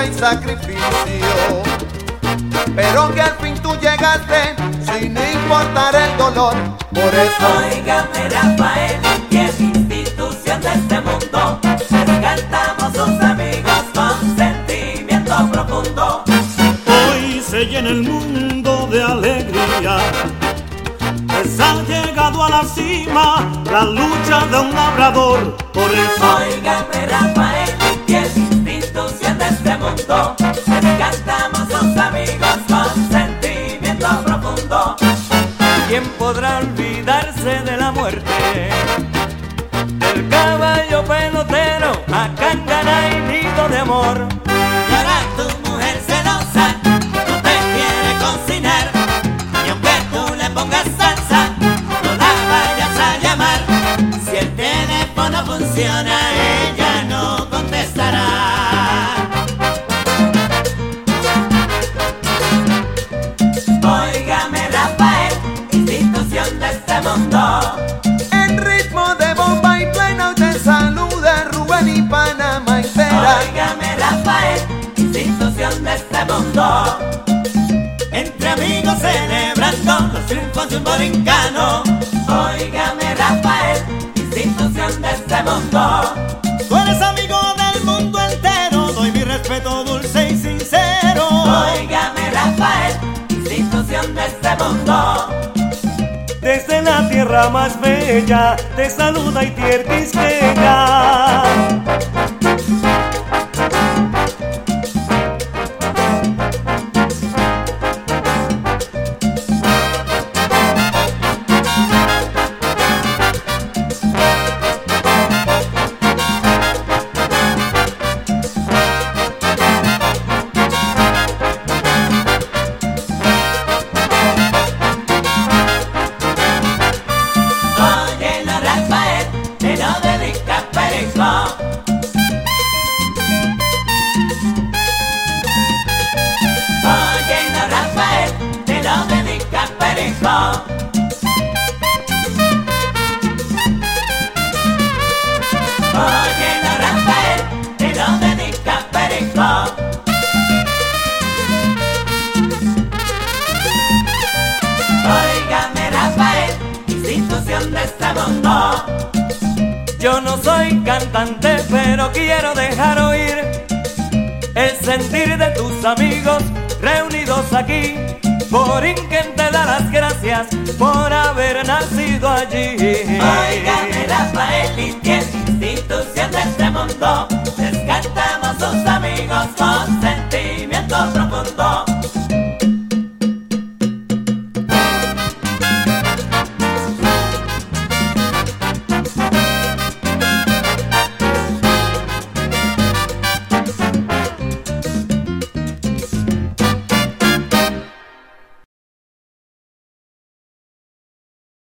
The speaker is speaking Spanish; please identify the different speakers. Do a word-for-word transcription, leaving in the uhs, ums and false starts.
Speaker 1: y sacrificio, pero que al fin tú llegaste sin importar el dolor. Por eso,
Speaker 2: óigame Rafael, y es institución de este mundo, les cantamos sus amigos con sentimiento profundo.
Speaker 3: Hoy se llena el mundo de alegría, pues ha llegado a la cima la lucha de un labrador. Por eso,
Speaker 2: óigame Rafael, y es institución de este mundo, les cantamos sus amigos con sentimiento profundo.
Speaker 4: ¿Quién podrá olvidarse de la muerte del caballo pelotero a Cangana y nido de amor?
Speaker 2: Y ahora tu mujer celosa no te quiere cocinar, y aunque tú le pongas salsa, no la vayas a llamar. Si el teléfono funciona, ella no contestará. Óigame Rafael, institución de este mundo,
Speaker 1: en ritmo de bomba y plena te saluda Rubén y Panamá entera.
Speaker 2: óigame Rafael, institución de este mundo, entre amigos celebrando los triunfos de un borincano. Óigame Rafael, institución de este mundo,
Speaker 3: tú eres amigo del mundo entero, doy mi respeto dulce y sincero.
Speaker 2: óigame Rafael, institución de este mundo.
Speaker 4: Desde la tierra más bella te saluda Itier Quisqueya.
Speaker 2: Óyelo Rafael, te lo dedica Perico. Óyelo Rafael, te lo dedica Perico. Óyelo Rafael, te lo dedica Perico. Óigame Rafael, institución de este mundo.
Speaker 4: Yo no soy cantante, pero quiero dejar oír el sentir de tus amigos reunidos aquí. Borinquen te da las gracias por haber nacido allí.
Speaker 2: Óigame Rafael, y tiene institución de este